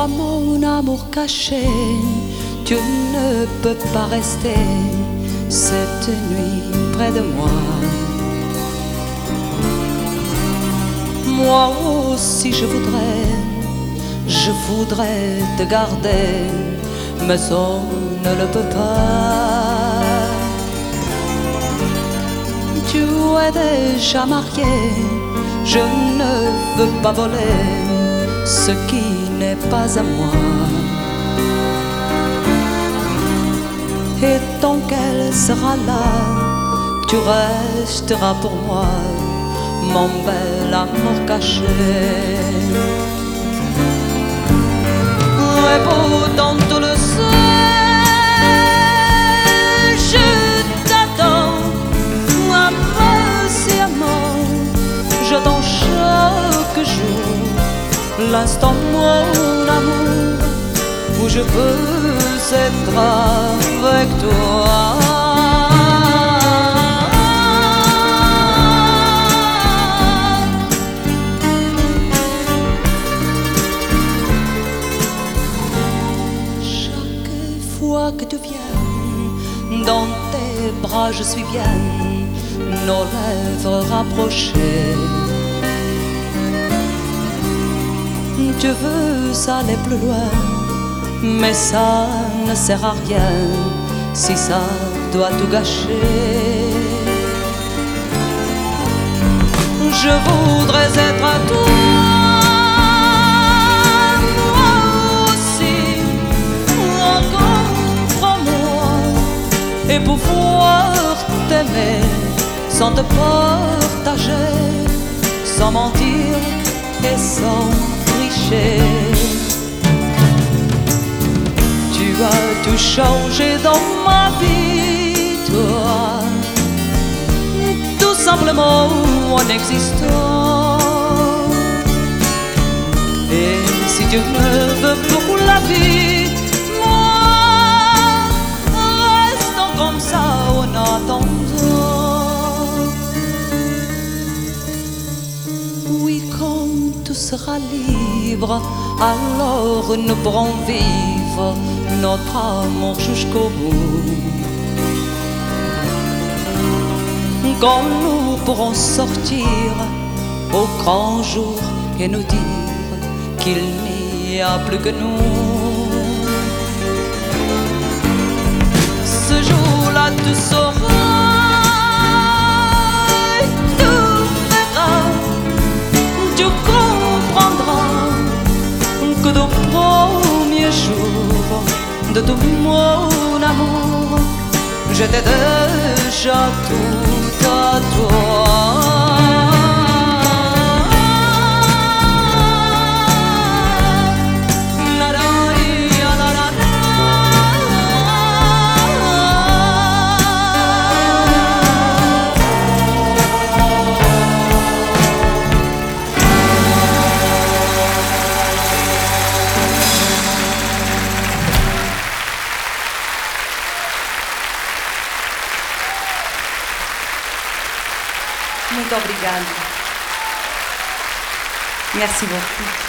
Toi mon amour caché, tu ne peux pas rester cette nuit près de moi. Moi aussi je voudrais te garder, mais on ne le peut pas. Tu es déjà marié, je ne veux pas voler ce qui n'est pas à moi. Et tant qu'elle sera là, tu resteras pour moi, mon bel amour caché. Et pourtant tu le sais, je t'attends impatiemment. J'attends chaque jour l'instant, mon amour, où je peux être avec toi. Que tu viennes, dans tes bras je suis bien, nos lèvres rapprochées. Tu veux aller plus loin, mais ça ne sert à rien si ça doit tout gâcher. Je voudrais être à toi, et pouvoir t'aimer sans te partager, sans mentir et sans tricher. Tu as tout changé dans ma vie, toi, tout simplement en existant. Et si tu me veux pour la vie, comme ça en attendant. Oui, quand tout sera libre, alors nous pourrons vivre notre amour jusqu'au bout. Quand nous pourrons sortir au grand jour et nous dire qu'il n'y a plus que nous. Ce jour-là tu sauras, tu verras, tu comprendras que du premier jour de tout mon amour, j'étais déjà tout à toi. Muito obrigada. Merci beaucoup.